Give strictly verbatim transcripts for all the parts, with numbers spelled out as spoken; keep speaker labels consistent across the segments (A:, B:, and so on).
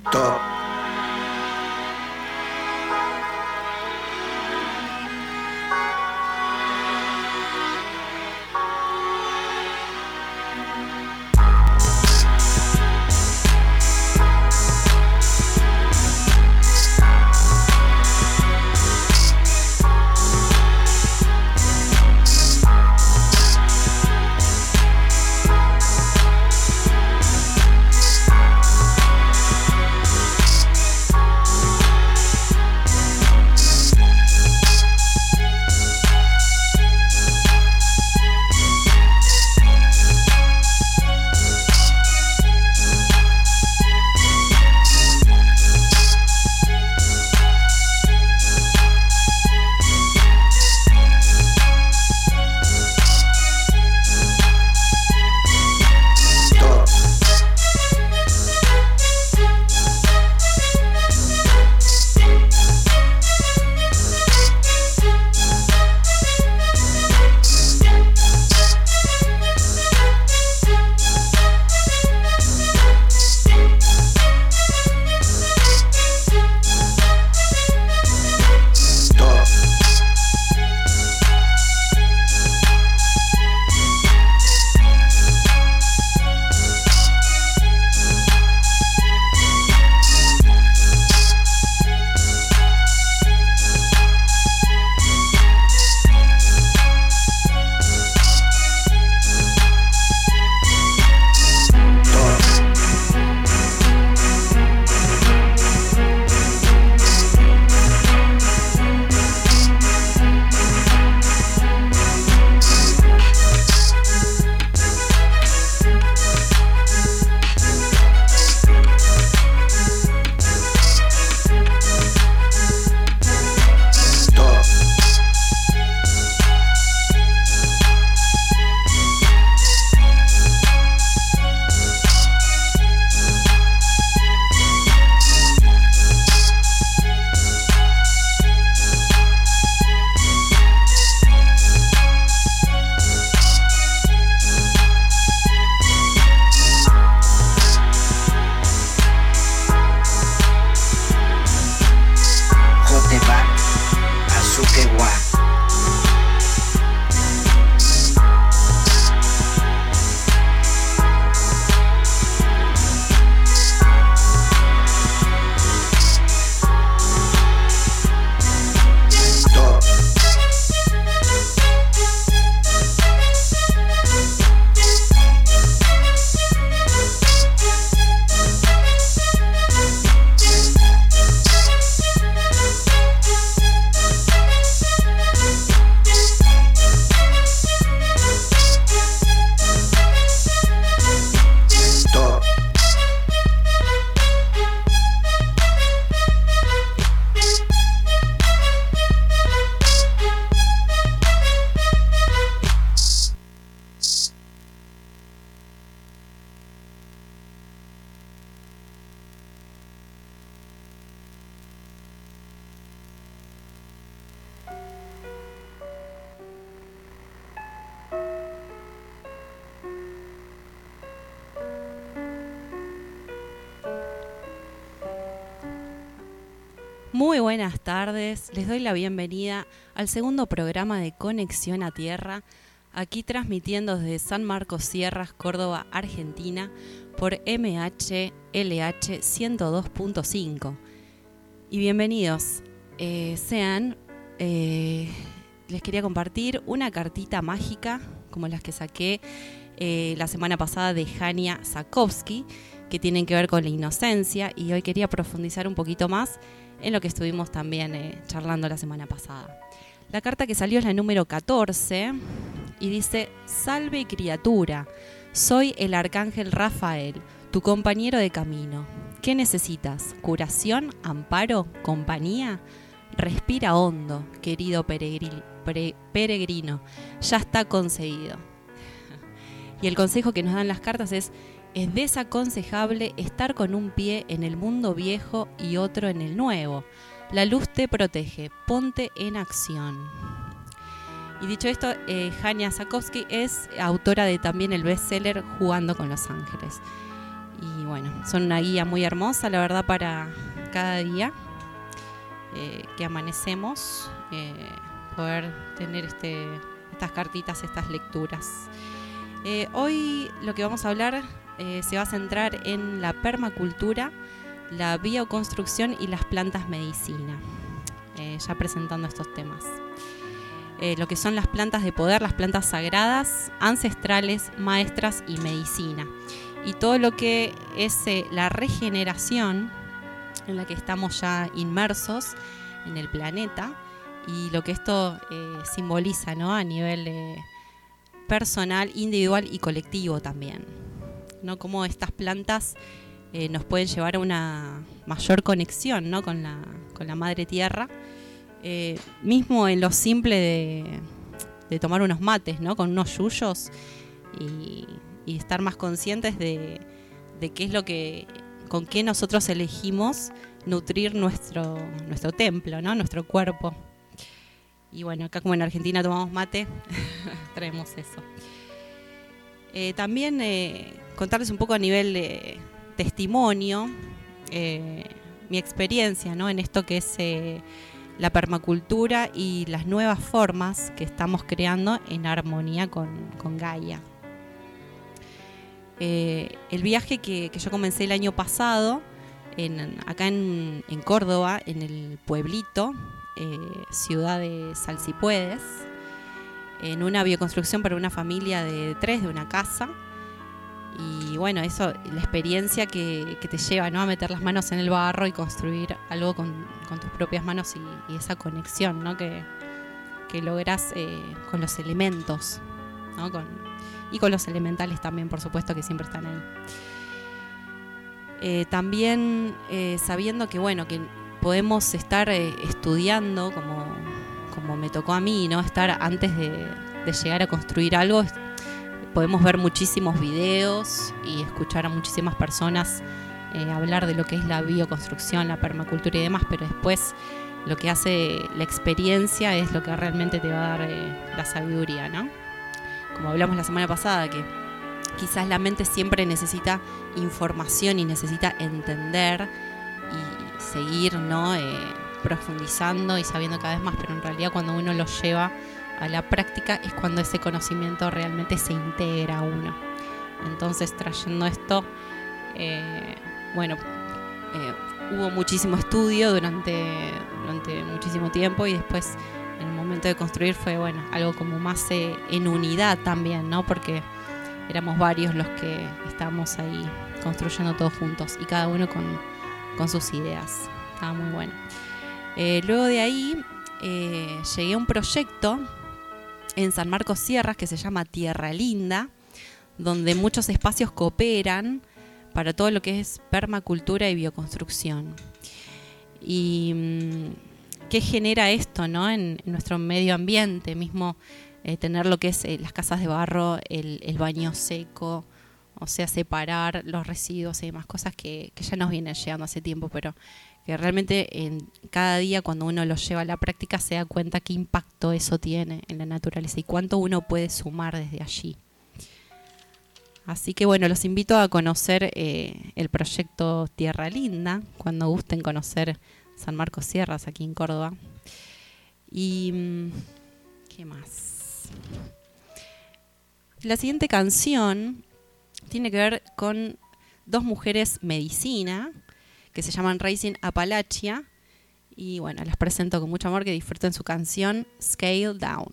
A: Top.
B: Muy buenas tardes, les doy la bienvenida al segundo programa de Conexión a Tierra, aquí transmitiendo desde San Marcos Sierras, Córdoba, Argentina, por M H L H ciento dos punto cinco. Y bienvenidos, eh, sean, eh, les quería compartir una cartita mágica, como las que saqué eh, la semana pasada de Hania Zakovsky, que tienen que ver con la inocencia, y hoy quería profundizar un poquito más en lo que estuvimos también eh, charlando la semana pasada. La carta que salió es la número catorce y dice: Salve criatura, soy el arcángel Rafael, tu compañero de camino. ¿Qué necesitas? ¿Curación? ¿Amparo? ¿Compañía? Respira hondo, querido peregri- pre- peregrino, ya está concedido. Y el consejo que nos dan las cartas es: es desaconsejable estar con un pie en el mundo viejo y otro en el nuevo. La luz te protege, ponte en acción. Y dicho esto, eh, Hania Zakovsky es autora de también el bestseller Jugando con los Ángeles. Y bueno, son una guía muy hermosa, la verdad, para cada día eh, que amanecemos, eh, poder tener este, estas cartitas, estas lecturas. Eh, hoy lo que vamos a hablar eh, se va a centrar en la permacultura, la bioconstrucción y las plantas medicina, eh, ya presentando estos temas. Eh, lo que son las plantas de poder, las plantas sagradas, ancestrales, maestras y medicina. Y todo lo que es eh, la regeneración en la que estamos ya inmersos en el planeta y lo que esto eh, simboliza, ¿no? A nivel eh, personal, individual y colectivo también, ¿no? Cómo estas plantas eh, nos pueden llevar a una mayor conexión, ¿no? con, la, con la madre tierra, eh, mismo en lo simple de, de tomar unos mates, ¿no? Con unos yuyos y, y estar más conscientes de, de qué es lo que, con qué nosotros elegimos nutrir nuestro, nuestro templo, ¿no? Nuestro cuerpo. Y bueno, acá como en Argentina tomamos mate, traemos eso. Eh, también eh, contarles un poco a nivel de testimonio, eh, mi experiencia, ¿no? En esto que es eh, la permacultura y las nuevas formas que estamos creando en armonía con, con Gaia. Eh, el viaje que, que yo comencé el año pasado, en, acá en, en Córdoba, en el pueblito, Eh, ciudad de Salsipuedes, en una bioconstrucción para una familia de tres, de una casa. Y bueno, eso, la experiencia que, que te lleva, ¿no? A meter las manos en el barro y construir algo con, con tus propias manos y, y esa conexión, ¿no? que, que logras eh, con los elementos, ¿no? Con, y con los elementales también, por supuesto, que siempre están ahí. Eh, también eh, sabiendo que, bueno, que podemos estar eh, estudiando, como, como me tocó a mí, ¿no? Estar antes de, de llegar a construir algo. Podemos ver muchísimos videos y escuchar a muchísimas personas eh, hablar de lo que es la bioconstrucción, la permacultura y demás, pero después lo que hace la experiencia es lo que realmente te va a dar eh, la sabiduría, ¿no? Como hablamos la semana pasada, que quizás la mente siempre necesita información y necesita entender y seguir, ¿no? eh, profundizando y sabiendo cada vez más, pero en realidad cuando uno lo lleva a la práctica es cuando ese conocimiento realmente se integra a uno. Entonces, trayendo esto, eh, bueno, eh, hubo muchísimo estudio durante, durante muchísimo tiempo y después en el momento de construir fue, bueno, algo como más eh, en unidad también, ¿no? Porque éramos varios los que estábamos ahí construyendo todos juntos y cada uno con con sus ideas. Estaba muy bueno. Eh, luego de ahí eh, llegué a un proyecto en San Marcos Sierras que se llama Tierra Linda, donde muchos espacios cooperan para todo lo que es permacultura y bioconstrucción. ¿Y qué genera esto, ¿no? en, en nuestro medio ambiente? Mismo eh, tener lo que es eh, las casas de barro, el, el baño seco, o sea, separar los residuos y demás cosas que, que ya nos vienen llegando hace tiempo, pero que realmente en cada día cuando uno lo lleva a la práctica se da cuenta qué impacto eso tiene en la naturaleza y cuánto uno puede sumar desde allí. Así que bueno, los invito a conocer eh, el proyecto Tierra Linda, cuando gusten conocer San Marcos Sierras aquí en Córdoba. Y ¿qué más? La siguiente canción tiene que ver con dos mujeres medicina que se llaman Raising Appalachia y bueno, las presento con mucho amor, que disfruten su canción Scale Down.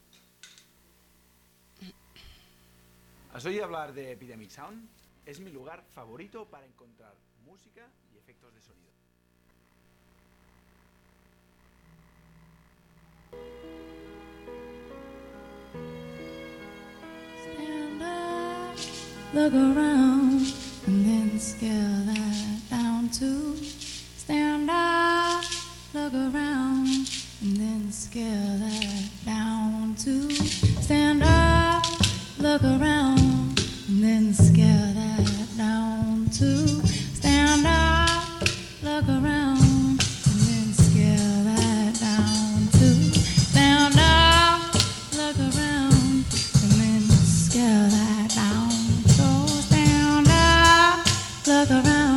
A: ¿Has oído hablar de Epidemic Sound? Es mi lugar favorito para encontrar música y efectos de sonido.
C: Stand up, look around, and then scale that down too. Stand up, look around, and then scale that down too. Stand up, look around, and then scale that down too. Stand up, look around, and then scale that down too. Stand up, look around, and then scale that down. So stand up, look around.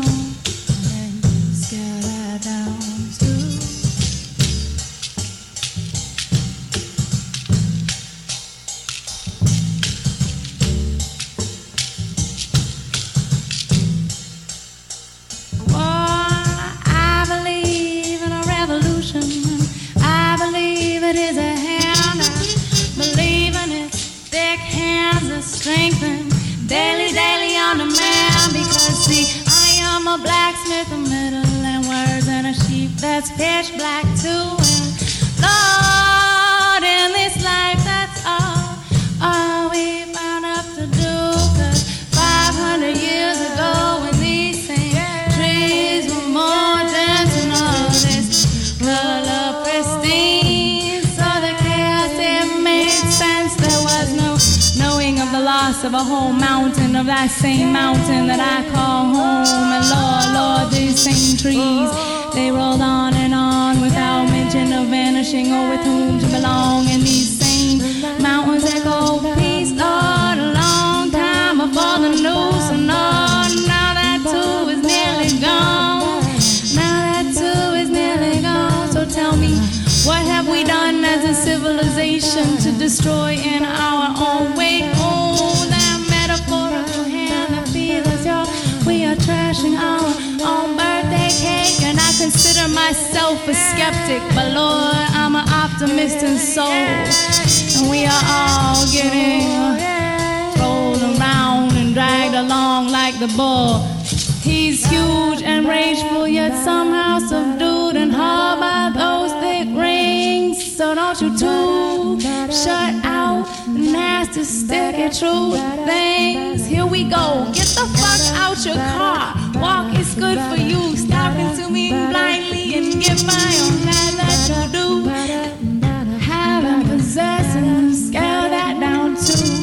C: that's pitch black too. And Lord, in this life, that's all, all we found up to do. Cause five hundred years ago, when these same trees were more dense and all this color pristine, so the chaos, it made sense. There was no knowing of the loss of a whole mountain, of that same mountain that I call home. And Lord, Lord, these same trees, they rolled on and on without mention of vanishing or with whom to belong. And these same mountains echo peace, Lord, a long time before the news. And Lord, now that too is nearly gone. Now that too is nearly gone. So tell me, what have we done as a civilization to destroy in our own way? Oh, that metaphorical hand that feeds us, y'all. We are trashing our own birthday cake, and I consider myself a skeptic, but Lord, I'm an optimist in soul, and we are all getting rolled around and dragged along like the bull. He's huge and rageful, yet somehow subdued and hauled by those thick rings. So don't you too shut out the nasty, sticky truth things. Here we go. Get the fuck out your car. Walk, it's good for you. Stop into me blindly and get my own life that you do. Have and possess and scale that down too.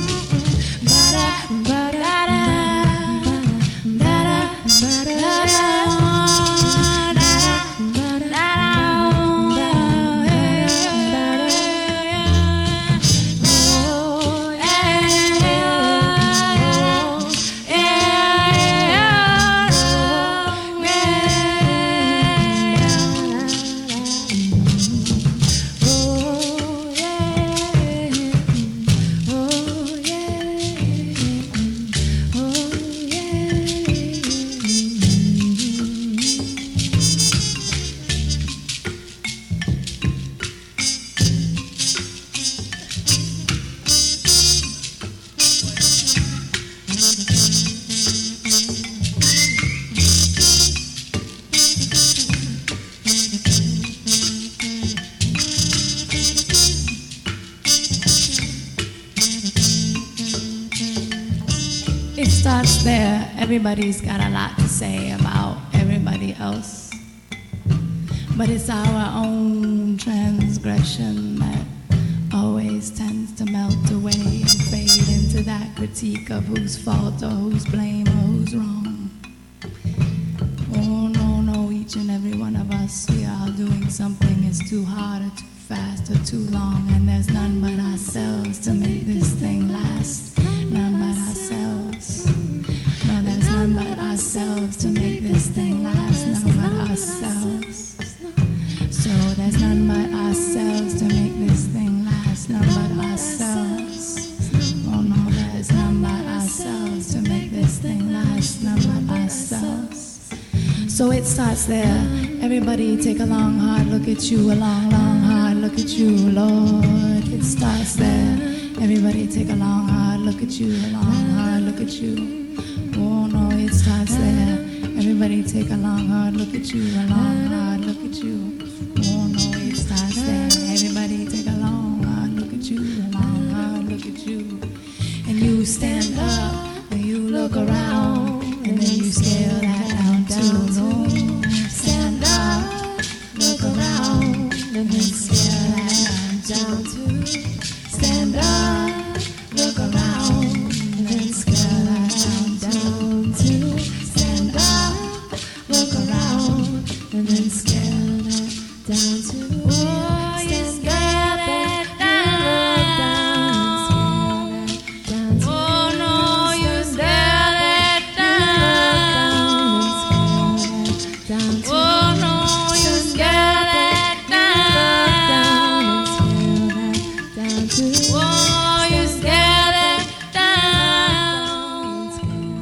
C: Starts there. Everybody's got a lot to say about everybody else, but it's our own transgression that always tends to melt away and fade into that critique of whose fault or whose blame or who's wrong. Oh no, no, each and every one of us, we are all doing something. It's too hard or too fast or too long, and there's none but ourselves to make this thing last. None but ourselves. No, there's none but ourselves to make this thing last. None but ourselves. So there's none but ourselves to make this thing last. None but ourselves. Oh no, there's none but ourselves to make this thing last. None but ourselves. So it starts there. Everybody take a long hard look at you. A long, long hard look at you, Lord. It starts there. Everybody take a long hard look at you, a long hard look at you. Oh no, it starts there. Everybody take a long hard look at you, a long hard look at you. Oh no, it starts there. Everybody take a long hard look at you, a long hard look at you. And you stand up and you look around, and then you scale that down too. Oh, stand up, look around, and then scale that down too. Stand up, look around, and then scale that down, down too. Stand up, look around, and then scale that down too. Oh, you scale it down. Oh no, you scale it down. Oh no, you scale it down. Oh, you scale it down.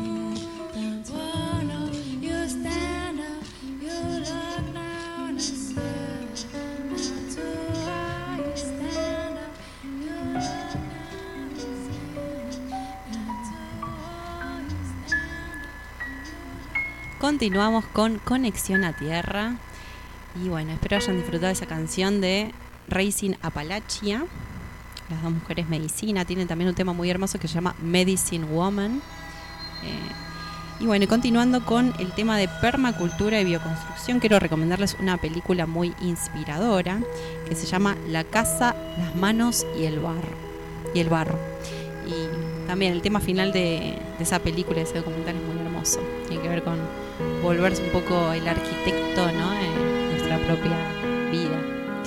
C: Oh no, you stand up, you look down and scale it down too. Oh, you stand up, you look down and scale it down too. Oh, you stand up.
B: Continuamos con Conexión a Tierra Y bueno, espero hayan disfrutado de esa canción de Racing Appalachia, las dos mujeres medicina. Tienen también un tema muy hermoso que se llama Medicine Woman. Eh, y bueno, y continuando con el tema de permacultura y bioconstrucción, quiero recomendarles una película muy inspiradora que se llama La casa, las manos y el barro. Y el barro. Y también el tema final de, de esa película, de ese documental, es muy hermoso. Tiene que ver con volverse un poco el arquitecto, ¿no?, en nuestra propia vida.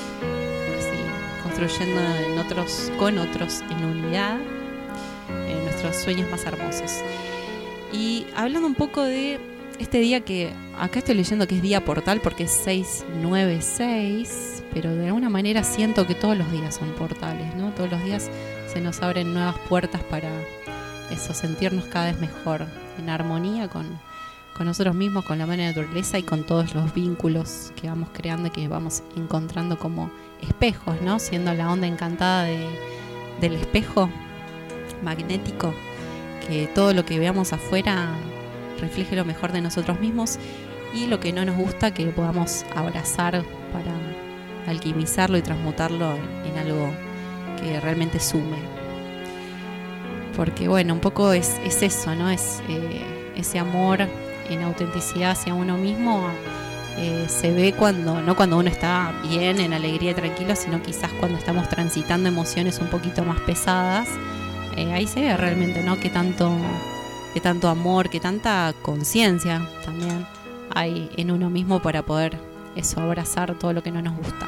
B: Así, construyendo en otros, con otros en unidad, en nuestros sueños más hermosos. Y hablando un poco de este día que acá estoy leyendo que es día portal porque es seis nueve seis, pero de alguna manera siento que todos los días son portales, ¿no? Todos los días se nos abren nuevas puertas para eso, sentirnos cada vez mejor, en armonía con, con nosotros mismos, con la madre naturaleza y con todos los vínculos que vamos creando y que vamos encontrando como espejos, ¿no? Siendo la onda encantada de, del espejo magnético, que todo lo que veamos afuera refleje lo mejor de nosotros mismos, y lo que no nos gusta que podamos abrazar para alquimizarlo y transmutarlo en, en algo que realmente sume. Porque bueno, un poco es, es eso, ¿no? Es eh, ese amor en autenticidad hacia uno mismo. Eh, se ve cuando, no cuando uno está bien, en alegría y tranquilo, sino quizás cuando estamos transitando emociones un poquito más pesadas. Eh, ahí se ve realmente, ¿no?, qué tanto, qué tanto amor, qué tanta conciencia también hay en uno mismo para poder eso, abrazar todo lo que no nos gusta.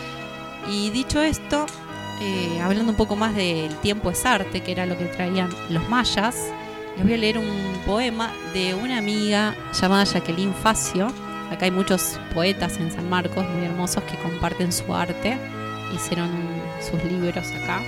B: Y dicho esto, eh, hablando un poco más del tiempo es arte, que era lo que traían los mayas, les voy a leer un poema de una amiga llamada Jacqueline Facio. Acá hay muchos poetas en San Marcos muy hermosos que comparten su arte, hicieron sus libros acá.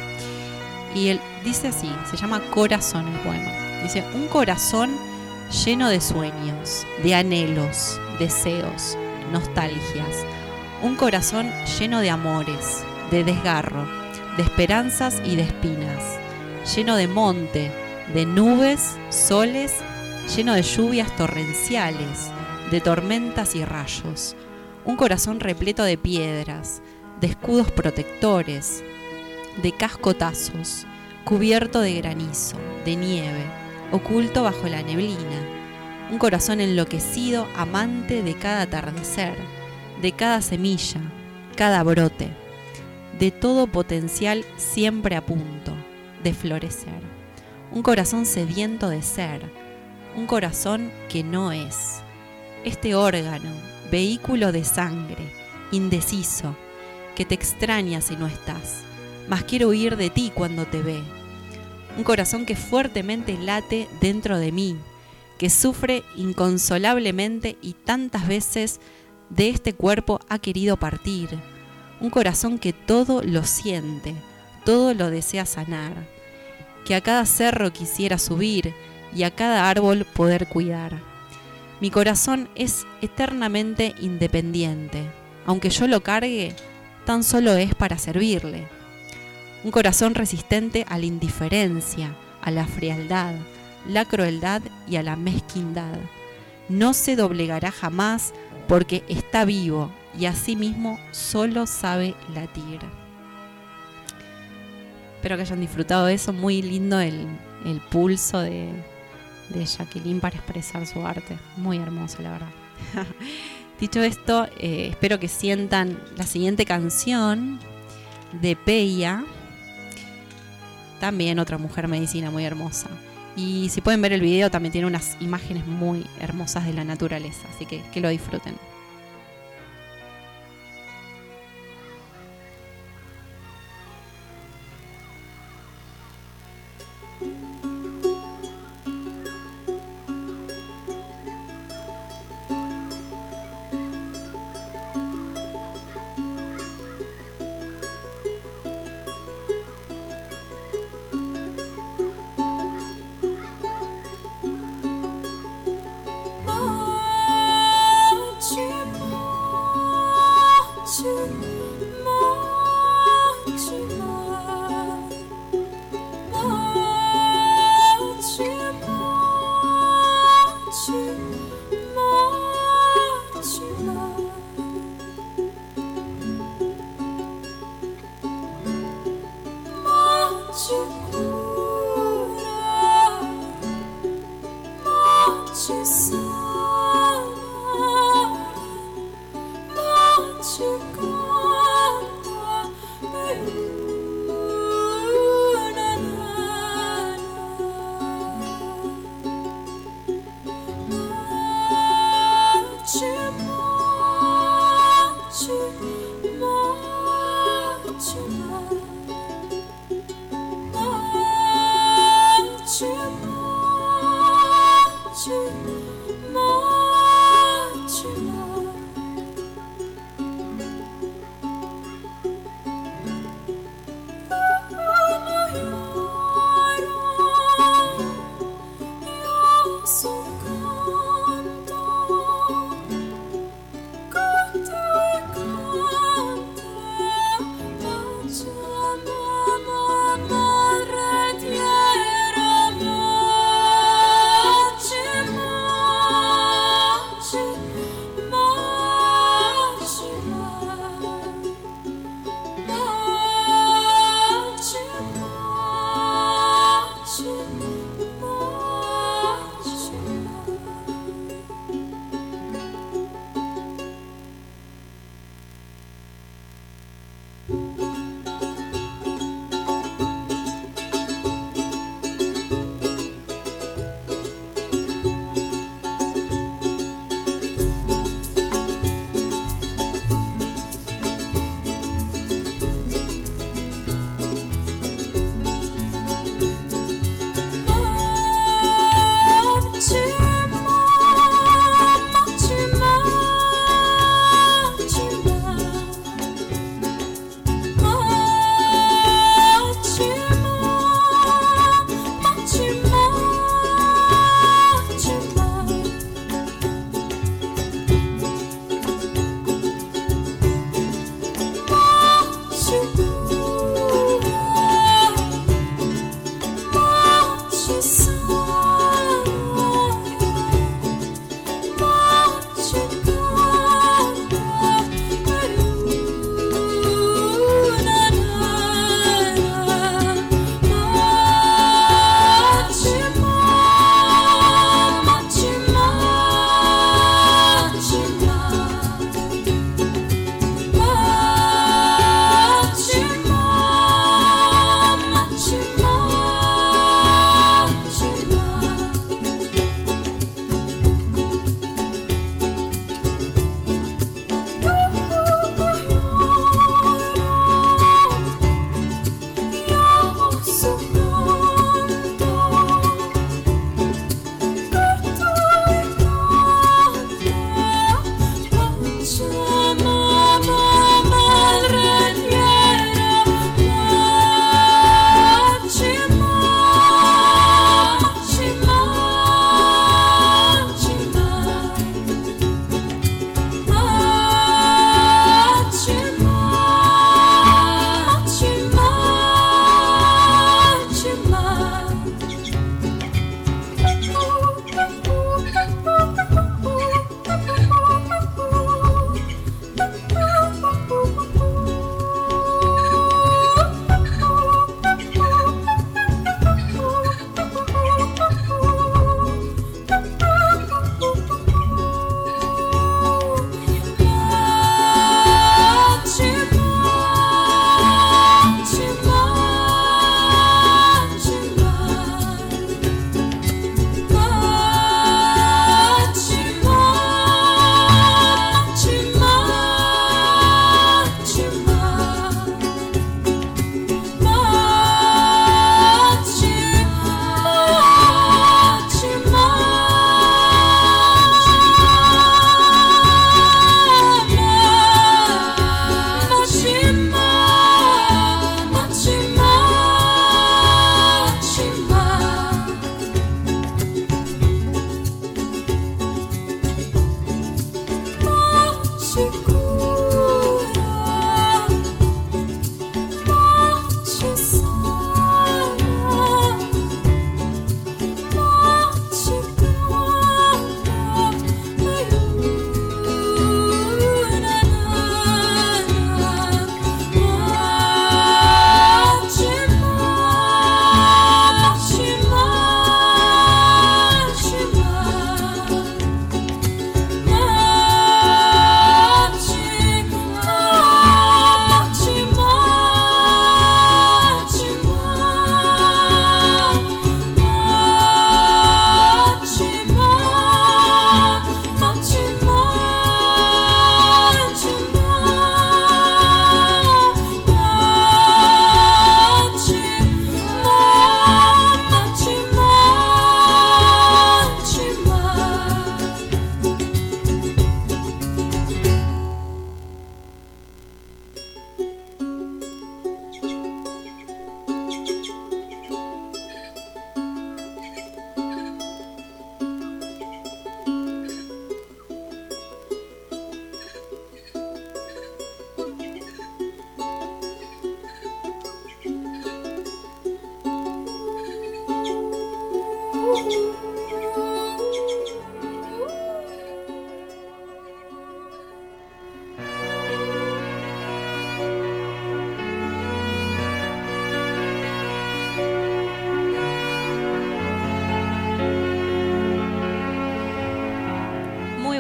B: Y él dice así, se llama Corazón el poema. Dice: un corazón lleno de sueños, de anhelos, deseos, nostalgias. Un corazón lleno de amores, de desgarro, de esperanzas y de espinas. Lleno de monte, de nubes, soles, lleno de lluvias torrenciales, de tormentas y rayos. Un corazón repleto de piedras, de escudos protectores, de cascotazos, cubierto de granizo, de nieve, oculto bajo la neblina. Un corazón enloquecido, amante de cada atardecer, de cada semilla, cada brote, de todo potencial siempre a punto de florecer. Un corazón sediento de ser, un corazón que no es. Este órgano, vehículo de sangre, indeciso, que te extraña si no estás, mas quiere huir de ti cuando te ve. Un corazón que fuertemente late dentro de mí, que sufre inconsolablemente y tantas veces de este cuerpo ha querido partir. Un corazón que todo lo siente, todo lo desea sanar, que a cada cerro quisiera subir y a cada árbol poder cuidar. Mi corazón es eternamente independiente, aunque yo lo cargue, tan solo es para servirle. Un corazón resistente a la indiferencia, a la frialdad, la crueldad y a la mezquindad. No se doblegará jamás porque está vivo y asimismo solo sabe latir. Espero que hayan disfrutado de eso. Muy lindo el, el pulso de, de Jacqueline para expresar su arte. Muy hermoso, la verdad. Dicho esto, eh, espero que sientan la siguiente canción de Peia. También otra mujer medicina muy hermosa. Y si pueden ver el video, también tiene unas imágenes muy hermosas de la naturaleza. Así que que lo disfruten.
C: Won't you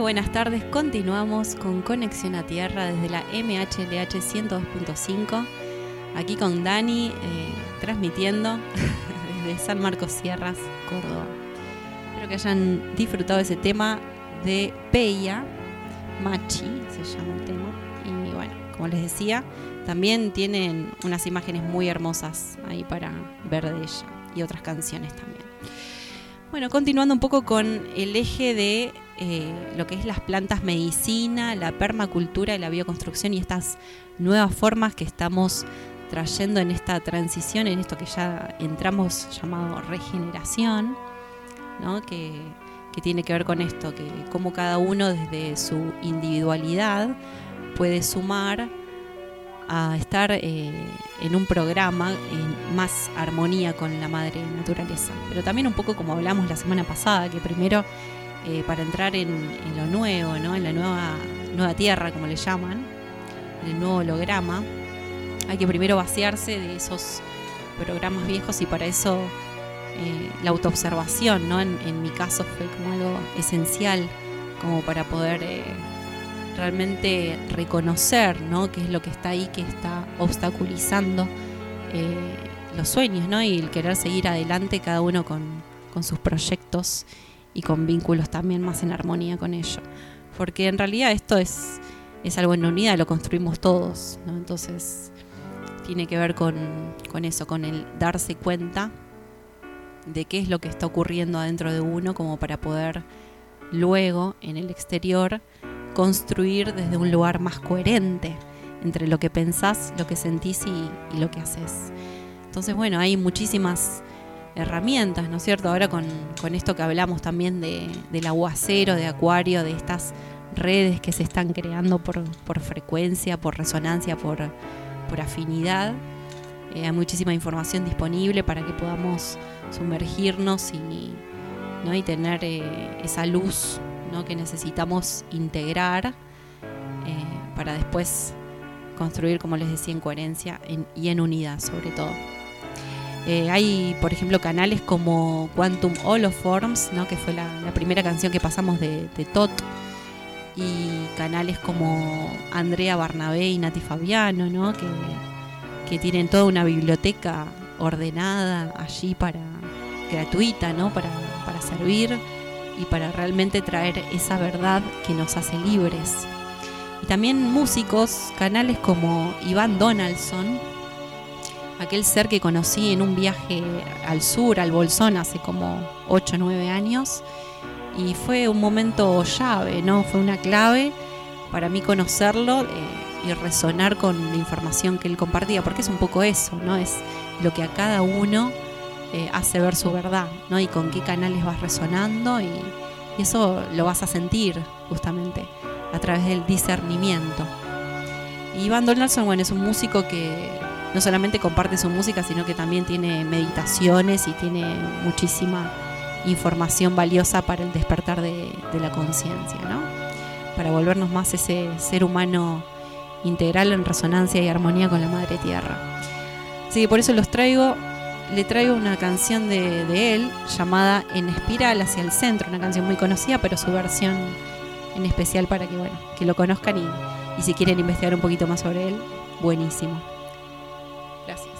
B: buenas tardes, continuamos con Conexión a Tierra desde la M H L H ciento dos punto cinco, aquí con Dani, eh, transmitiendo desde San Marcos Sierras, Córdoba. Espero que hayan disfrutado ese tema de Peya, Machi se llama el tema, y bueno, como les decía, también tienen unas imágenes muy hermosas ahí para ver de ella y otras canciones también. Bueno, continuando un poco con el eje de eh, lo que es las plantas medicina, la permacultura y la bioconstrucción y estas nuevas formas que estamos trayendo en esta transición, en esto que ya entramos llamado regeneración, ¿no? que, que tiene que ver con esto, que cómo cada uno desde su individualidad puede sumar a estar eh, en un programa en más armonía con la madre naturaleza. Pero también un poco como hablamos la semana pasada, que primero eh, para entrar en, en lo nuevo, ¿no? en la nueva, nueva tierra, como le llaman, en el nuevo holograma, hay que primero vaciarse de esos programas viejos y para eso eh, la autoobservación, ¿no? en, en mi caso fue como algo esencial como para poder eh, realmente reconocer, ¿no? qué es lo que está ahí, que está obstaculizando eh, los sueños, ¿no? y el querer seguir adelante cada uno con, con sus proyectos y con vínculos también más en armonía con ello. Porque en realidad esto es, es algo en unidad, lo construimos todos, ¿no? Entonces tiene que ver con, con eso, con el darse cuenta de qué es lo que está ocurriendo adentro de uno como para poder luego en el exterior construir desde un lugar más coherente entre lo que pensás, lo que sentís y, y lo que haces. Entonces, bueno, hay muchísimas herramientas, ¿no es cierto? Ahora con, con esto que hablamos también de, del aguacero, de Acuario, de estas redes que se están creando por, por frecuencia, por resonancia, por, por afinidad. Eh, hay muchísima información disponible para que podamos sumergirnos y, ¿no? y tener eh, esa luz, ¿no? que necesitamos integrar eh, para después construir, como les decía, en coherencia en, y en unidad sobre todo. Eh, hay, por ejemplo, canales como Quantum Holoforms, ¿no? que fue la, la primera canción que pasamos de, de Tot, y canales como Andrea Barnabé y Nati Fabiano, ¿no? que, que tienen toda una biblioteca ordenada allí para gratuita, ¿no? para, para servir y para realmente traer esa verdad que nos hace libres. Y también músicos, canales como Iván Donaldson, aquel ser que conocí en un viaje al sur, al Bolsón, hace como ocho o nueve años, y fue un momento llave, ¿no? Fue una clave para mí conocerlo eh, y resonar con la información que él compartía, porque es un poco eso, ¿no? Es lo que a cada uno Eh, hace ver su verdad, ¿no? y con qué canales vas resonando y, y eso lo vas a sentir justamente a través del discernimiento. Y Iván Donaldson, bueno, es un músico que no solamente comparte su música, sino que también tiene meditaciones y tiene muchísima información valiosa para el despertar de, de la conciencia, ¿no? Para volvernos más ese ser humano integral en resonancia y armonía con la Madre Tierra. Así que por eso los traigo Le traigo una canción de, de él llamada En Espiral hacia el Centro, una canción muy conocida, pero su versión en especial para que, bueno, que lo conozcan y, y si quieren investigar un poquito más sobre él, buenísimo. Gracias.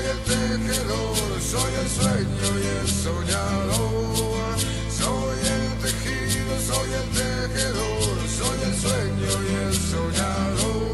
D: soy el tejedor, soy el sueño y el soñador. Soy el tejido, soy el tejedor, soy el sueño y el soñador.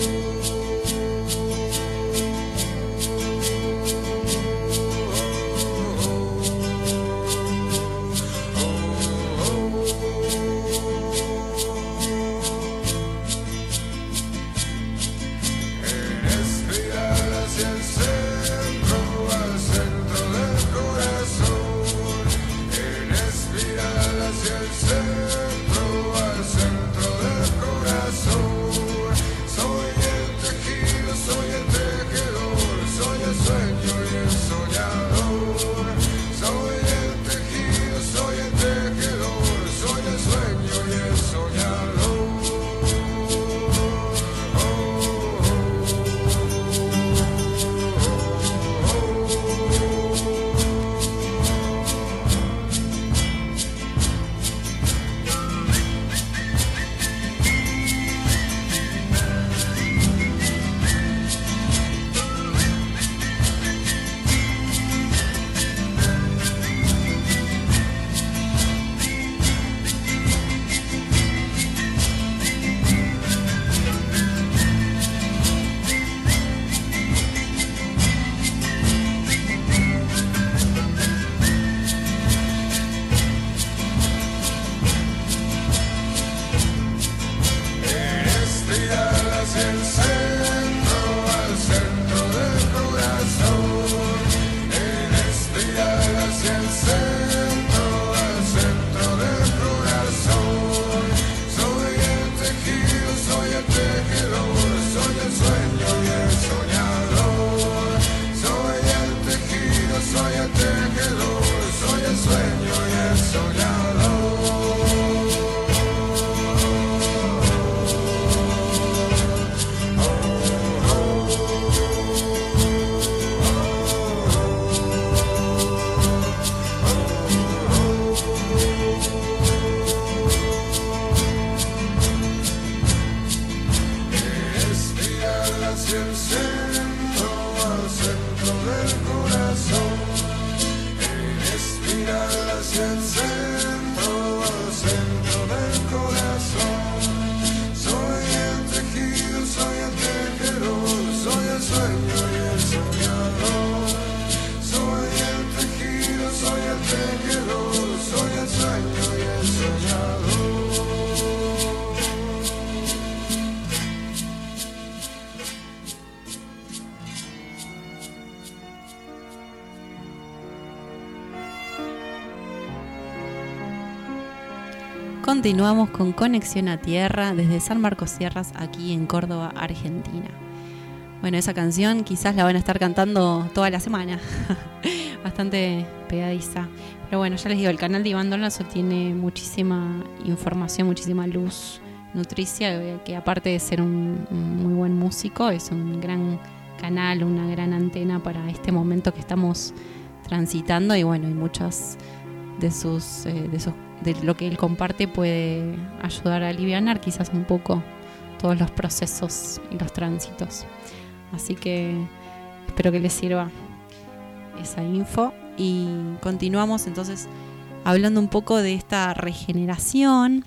B: Continuamos con Conexión a Tierra desde San Marcos Sierras, aquí en Córdoba, Argentina. Bueno, esa canción quizás la van a estar cantando toda la semana, bastante pegadiza. Pero bueno, ya les digo, el canal de Iván Donaldson tiene muchísima información, muchísima luz nutricia, que aparte de ser un, un muy buen músico, es un gran canal, una gran antena para este momento que estamos transitando. Y bueno, hay muchas de sus, eh, de sus de lo que él comparte puede ayudar a alivianar quizás un poco todos los procesos y los tránsitos. Así que espero que les sirva esa info. Y continuamos entonces hablando un poco de esta regeneración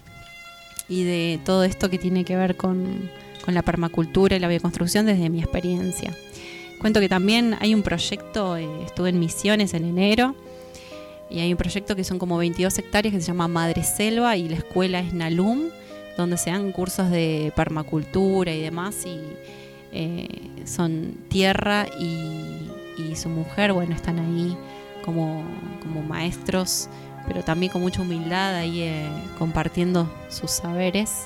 B: y de todo esto que tiene que ver con, con la permacultura y la bioconstrucción desde mi experiencia. Cuento que también hay un proyecto, eh, estuve en Misiones en enero, y hay un proyecto que son como veintidós hectáreas que se llama Madre Selva, y la escuela es Nalum, donde se dan cursos de permacultura y demás, y eh, son Tierra y, y su mujer, bueno, están ahí como, como maestros, pero también con mucha humildad ahí eh, compartiendo sus saberes.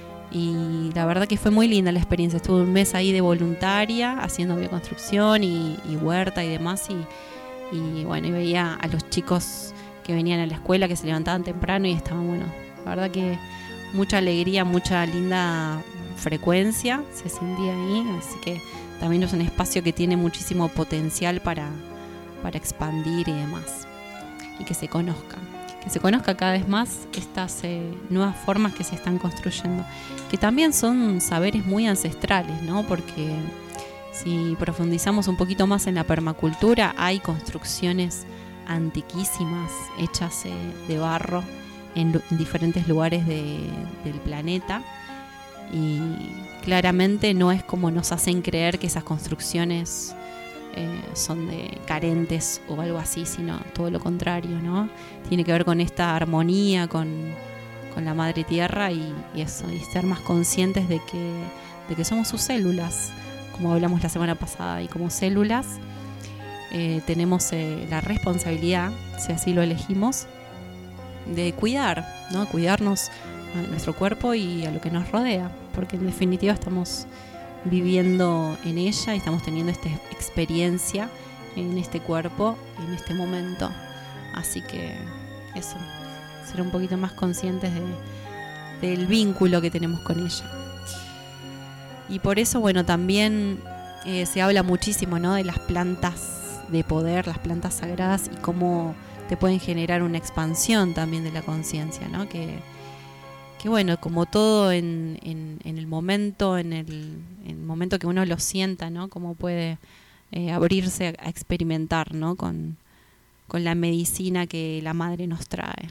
B: Y la verdad que fue muy linda la experiencia. Estuve un mes ahí de voluntaria haciendo bioconstrucción y, y huerta y demás, y Y bueno, y veía a los chicos que venían a la escuela, que se levantaban temprano y estaban, bueno, la verdad que mucha alegría, mucha linda frecuencia se sentía ahí. Así que también es un espacio que tiene muchísimo potencial para, para expandir y demás. Y que se conozca, que se conozca cada vez más estas eh, nuevas formas que se están construyendo, que también son saberes muy ancestrales, ¿no? Porque Si profundizamos un poquito más en la permacultura, hay construcciones antiquísimas hechas eh, de barro en, en diferentes lugares de, del planeta, y claramente no es como nos hacen creer que esas construcciones eh, son de carentes o algo así, sino todo lo contrario, ¿no? Tiene que ver con esta armonía con, con la madre tierra y, y eso, y ser más conscientes de que, de que somos sus células, como hablamos la semana pasada, y como células eh, tenemos eh, la responsabilidad, si así lo elegimos, de cuidar, ¿no? Cuidarnos a nuestro cuerpo y a lo que nos rodea, porque en definitiva estamos viviendo en ella y estamos teniendo esta experiencia en este cuerpo, en este momento. Así que eso, ser un poquito más conscientes de, del vínculo que tenemos con ella. Y por eso, bueno, también eh, se habla muchísimo, ¿no?, de las plantas de poder, las plantas sagradas, y cómo te pueden generar una expansión también de la conciencia, ¿no? Que, que bueno, como todo en, en, en el momento, en el, en el momento que uno lo sienta, ¿no?, cómo puede eh, abrirse a, a experimentar, ¿no?, con, con la medicina que la madre nos trae.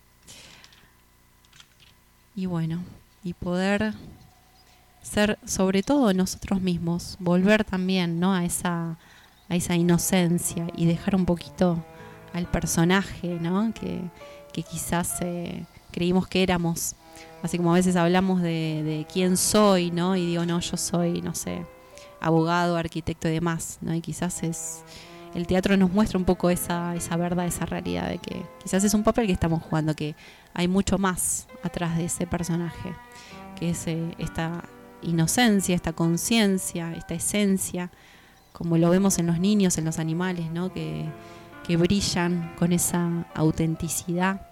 B: Y bueno, y poder ser sobre todo nosotros mismos, volver también, ¿no?, a esa, a esa inocencia y dejar un poquito al personaje, ¿no?, que, que quizás eh, creímos que éramos. Así como a veces hablamos de, de quién soy, ¿no?, y digo, no, yo soy, no sé, abogado, arquitecto y demás, ¿no? Y quizás es el teatro nos muestra un poco esa, esa verdad, esa realidad de que quizás es un papel que estamos jugando, que hay mucho más atrás de ese personaje, que es eh, esta inocencia, esta conciencia, esta esencia, como lo vemos en los niños, en los animales, ¿no?, que, que brillan con esa autenticidad.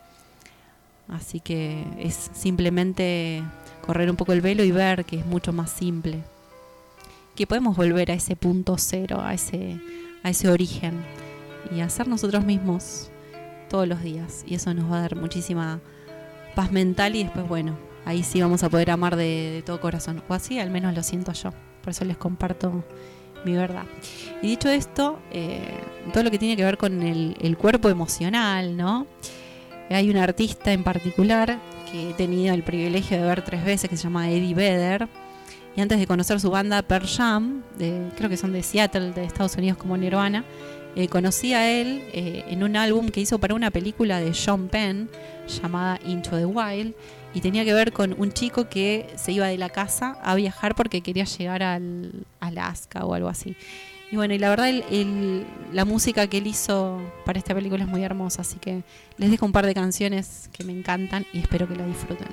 B: Así que es simplemente correr un poco el velo y ver que es mucho más simple, que podemos volver a ese punto cero, a ese, a ese origen, y hacer nosotros mismos todos los días, y eso nos va a dar muchísima paz mental, y después, bueno, ahí sí vamos a poder amar de, de todo corazón, o así al menos lo siento yo. Por eso les comparto mi verdad. Y dicho esto, eh, todo lo que tiene que ver con el, el cuerpo emocional, ¿no? Hay un artista en particular que he tenido el privilegio de ver tres veces, que se llama Eddie Vedder, y antes de conocer su banda Pearl Jam, de, creo que son de Seattle, de Estados Unidos, como Nirvana, eh, conocí a él eh, en un álbum que hizo para una película de Sean Penn llamada Into the Wild, y tenía que ver con un chico que se iba de la casa a viajar porque quería llegar al Alaska o algo así. Y bueno, y la verdad el, el, la música que él hizo para esta película es muy hermosa, así que les dejo un par de canciones que me encantan y espero que la disfruten.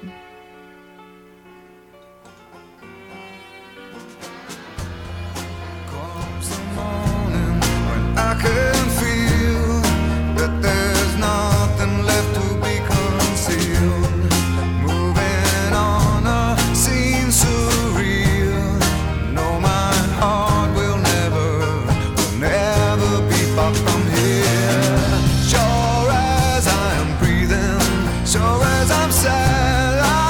D: Sure as I'm sad,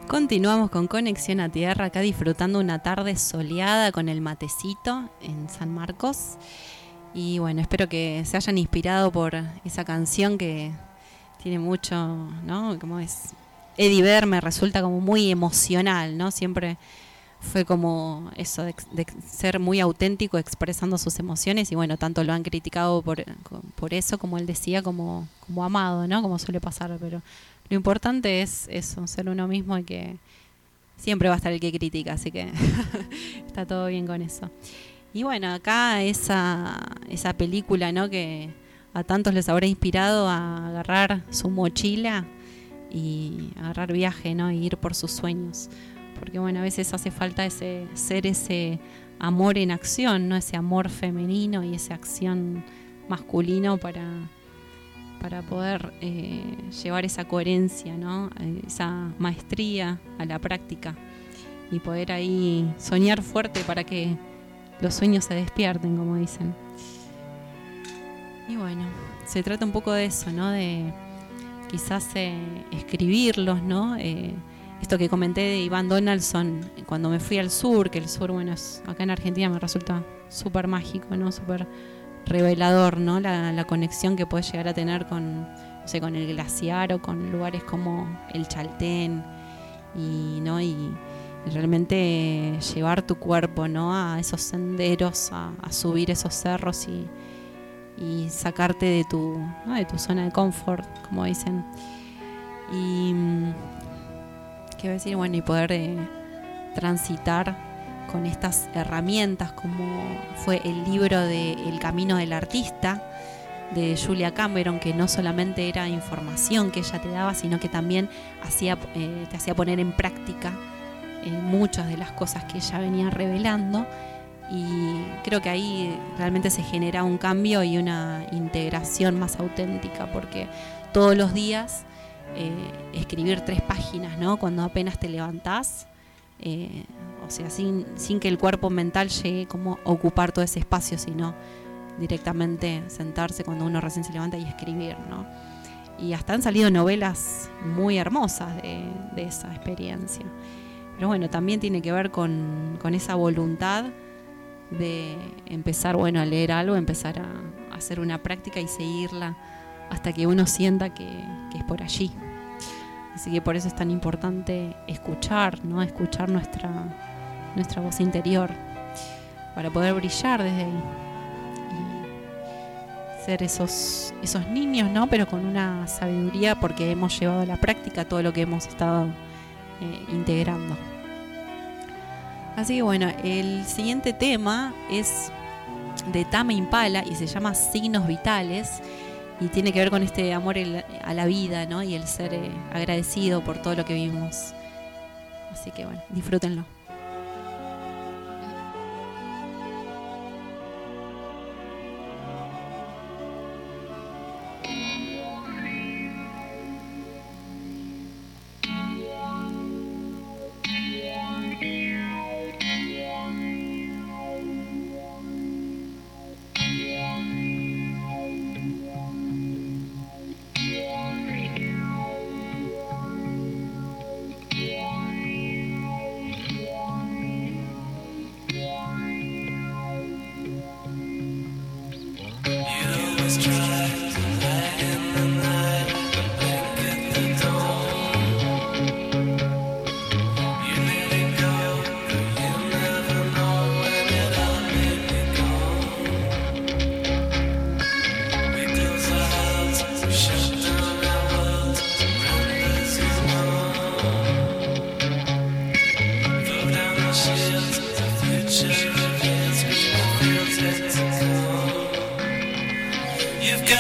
B: Continuamos con Conexión a Tierra, acá disfrutando una tarde soleada con el matecito en San Marcos. Y bueno, espero que se hayan inspirado por esa canción que tiene mucho, ¿no? Como es Eddie Vedder, me resulta como muy emocional, ¿no? Siempre fue como eso de, de ser muy auténtico expresando sus emociones y bueno, tanto lo han criticado por, por eso, como él decía, como, como amado, ¿no? Como suele pasar, pero lo importante es eso, ser uno mismo y que siempre va a estar el que critica, así que está todo bien con eso. Y bueno, acá esa, esa película, ¿no? Que a tantos les habrá inspirado a agarrar su mochila y agarrar viaje, ¿no? Y ir por sus sueños. Porque bueno, a veces hace falta ese ser ese amor en acción, ¿no? Ese amor femenino y esa acción masculino para... para poder eh, llevar esa coherencia, ¿no? Esa maestría a la práctica y poder ahí soñar fuerte para que los sueños se despierten, como dicen. Y bueno, se trata un poco de eso, ¿no? De quizás eh, escribirlos, ¿no? Eh, esto que comenté de Iván Donaldson cuando me fui al sur, que el sur, bueno, es, acá en Argentina me resulta súper mágico, ¿no? Súper revelador, ¿no? La, la conexión que puedes llegar a tener con, no sé, con el glaciar o con lugares como el Chaltén y, ¿no? y, y realmente llevar tu cuerpo, ¿no? A esos senderos, a, a subir esos cerros y, y sacarte de tu, ¿no? de tu zona de confort, como dicen. Y qué voy a decir, bueno, y poder eh, transitar con estas herramientas como fue el libro de El Camino del Artista de Julia Cameron, que no solamente era información que ella te daba, sino que también hacía, eh, te hacía poner en práctica eh, muchas de las cosas que ella venía revelando, y creo que ahí realmente se genera un cambio y una integración más auténtica, porque todos los días eh, escribir tres páginas, ¿no? Cuando apenas te levantás, eh, o sea, sin, sin que el cuerpo mental llegue como a ocupar todo ese espacio, sino directamente sentarse cuando uno recién se levanta y escribir, ¿no? Y hasta han salido novelas muy hermosas de, de esa experiencia. Pero bueno, también tiene que ver con, con esa voluntad de empezar, bueno, a leer algo, empezar a, a hacer una práctica y seguirla hasta que uno sienta que, que es por allí. Así que por eso es tan importante escuchar, ¿no? Escuchar nuestra, nuestra voz interior para poder brillar desde ahí y ser esos, esos niños, ¿no? Pero con una sabiduría, porque hemos llevado a la práctica todo lo que hemos estado eh, integrando. Así que bueno, el siguiente tema es de Tame Impala y se llama Signos Vitales. Y tiene que ver con este amor a la vida, ¿no? Y el ser eh, agradecido por todo lo que vivimos. Así que bueno, disfrútenlo.
E: You've got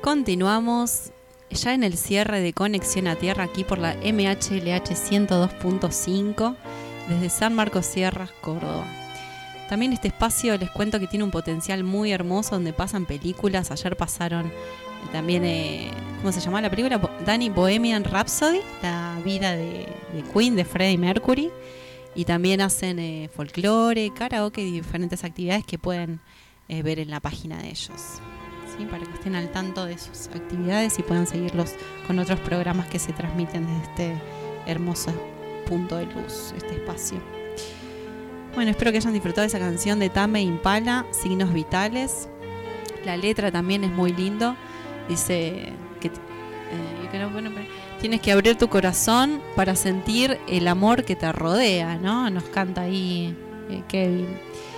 B: Continuamos ya en el cierre de Conexión a Tierra aquí por la M H L H ciento dos punto cinco desde San Marcos Sierras, Córdoba. También este espacio les cuento que tiene un potencial muy hermoso donde pasan películas. Ayer pasaron también, eh, ¿cómo se llama la película? Danny Bohemian Rhapsody, la vida de, de Queen, de Freddie Mercury. Y también hacen eh, folclore, karaoke y diferentes actividades que pueden eh, ver en la página de ellos, ¿sí? Para que estén al tanto de sus actividades y puedan seguirlos con otros programas que se transmiten desde este hermoso punto de luz, este espacio. Bueno, espero que hayan disfrutado de esa canción de Tame Impala, Signos Vitales. La letra también es muy lindo. Dice que, eh, que no, bueno, tienes que abrir tu corazón para sentir el amor que te rodea, ¿no? Nos canta ahí eh, Kevin.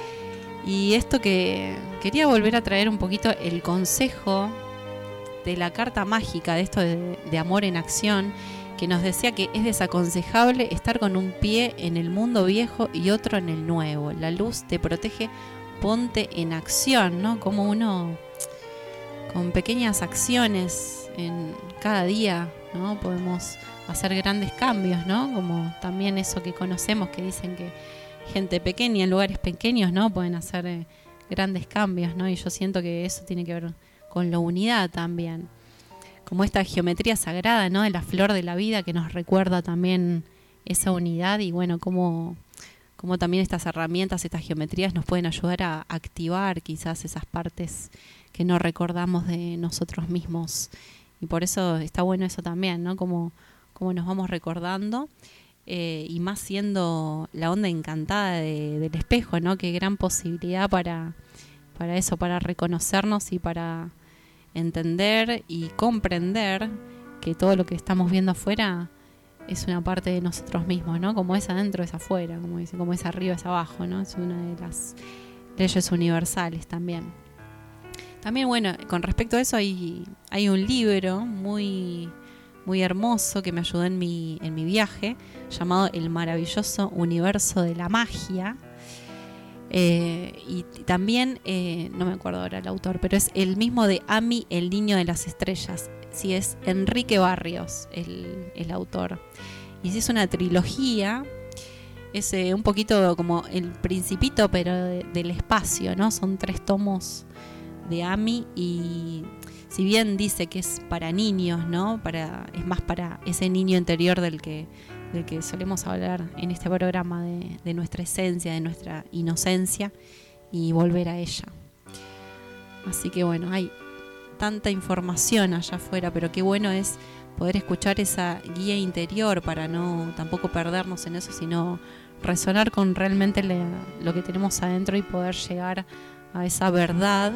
B: Y esto que quería volver a traer un poquito el consejo de la carta mágica de esto de, de amor en acción, que nos decía que es desaconsejable estar con un pie en el mundo viejo y otro en el nuevo. La luz te protege, ponte en acción, ¿no? Como uno, con pequeñas acciones en cada día, ¿no? Podemos hacer grandes cambios, ¿no? Como también eso que conocemos, que dicen que gente pequeña en lugares pequeños, ¿no? Pueden hacer eh, grandes cambios, ¿no? Y yo siento que eso tiene que ver con la unidad también. Como esta geometría sagrada, ¿no? De la flor de la vida que nos recuerda también esa unidad y bueno, cómo, cómo también estas herramientas, estas geometrías nos pueden ayudar a activar quizás esas partes que no recordamos de nosotros mismos. Y por eso está bueno eso también, ¿no? Como, como nos vamos recordando eh, y más siendo la onda encantada de, del espejo, ¿no? Qué gran posibilidad para, para eso, para reconocernos y para entender y comprender que todo lo que estamos viendo afuera es una parte de nosotros mismos, ¿no? Como es adentro es afuera, como dice, como es arriba es abajo, ¿no? Es una de las leyes universales también. También, bueno, con respecto a eso hay, hay un libro muy, muy hermoso que me ayudó en mi, en mi viaje, llamado El maravilloso universo de la magia. Eh, y también, eh, no me acuerdo ahora el autor, pero es el mismo de Ami, el niño de las estrellas. Sí, es Enrique Barrios el, el autor. Y sí, es una trilogía, es eh, un poquito como El Principito, pero de, del espacio, ¿no? Son tres tomos de Ami y si bien dice que es para niños, ¿no? Para, es más para ese niño interior del que del que solemos hablar en este programa, de, de nuestra esencia, de nuestra inocencia y volver a ella. Así que bueno, hay tanta información allá afuera, pero qué bueno es poder escuchar esa guía interior para no tampoco perdernos en eso, sino resonar con realmente le, lo que tenemos adentro y poder llegar a esa verdad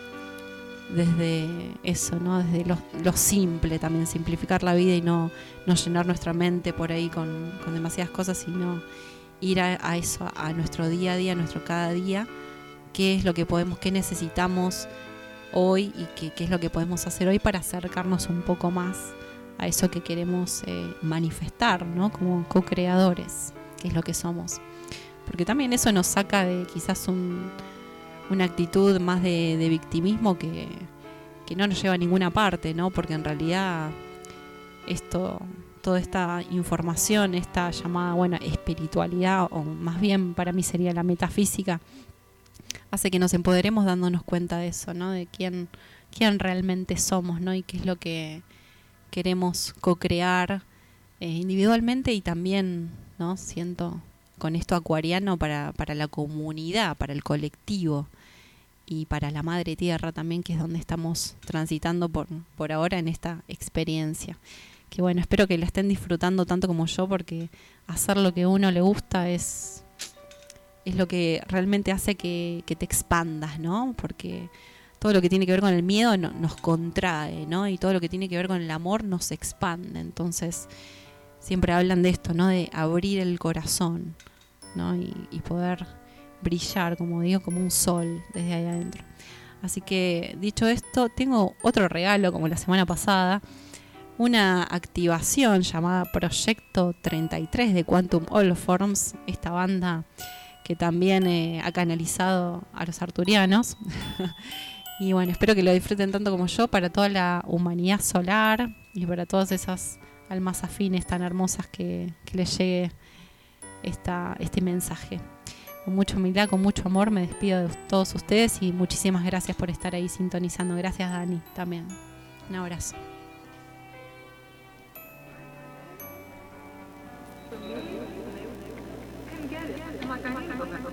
B: desde eso, ¿no? Desde lo, lo simple también, simplificar la vida y no, no llenar nuestra mente por ahí con, con demasiadas cosas, sino ir a, a eso, a nuestro día a día, a nuestro cada día, qué es lo que podemos, qué necesitamos hoy y qué, qué es lo que podemos hacer hoy para acercarnos un poco más a eso que queremos eh, manifestar, ¿no? Como co-creadores, que es lo que somos. Porque también eso nos saca de quizás un una actitud más de, de victimismo que, que no nos lleva a ninguna parte, ¿no? Porque en realidad esto, toda esta información, esta llamada, bueno, espiritualidad, o más bien para mí sería la metafísica, hace que nos empoderemos dándonos cuenta de eso, ¿no? De quién, quién realmente somos, ¿no? Y qué es lo que queremos co-crear eh, individualmente y también, ¿no? Siento con esto acuariano para, para la comunidad, para el colectivo y para la madre tierra también, que es donde estamos transitando por, por ahora en esta experiencia. Que bueno, espero que la estén disfrutando tanto como yo, porque hacer lo que a uno le gusta es, es lo que realmente hace que, que te expandas, ¿no? Porque todo lo que tiene que ver con el miedo no, nos contrae, ¿no? Y todo lo que tiene que ver con el amor nos expande. Entonces siempre hablan de esto, ¿no? De abrir el corazón, ¿no? Y, y poder brillar, como digo, como un sol desde ahí adentro. Así que, dicho esto, tengo otro regalo, como la semana pasada, una activación llamada Proyecto treinta y tres de Quantum Holoforms, esta banda que también eh, ha canalizado a los arturianos. Y bueno, espero que lo disfruten tanto como yo, para toda la humanidad solar y para todas esas almas afines tan hermosas que, que les llegue esta, este mensaje. Con mucha humildad, con mucho amor, me despido de todos ustedes y muchísimas gracias por estar ahí sintonizando. Gracias, Dani, también. Un abrazo.
E: Can get it. Like I think about that.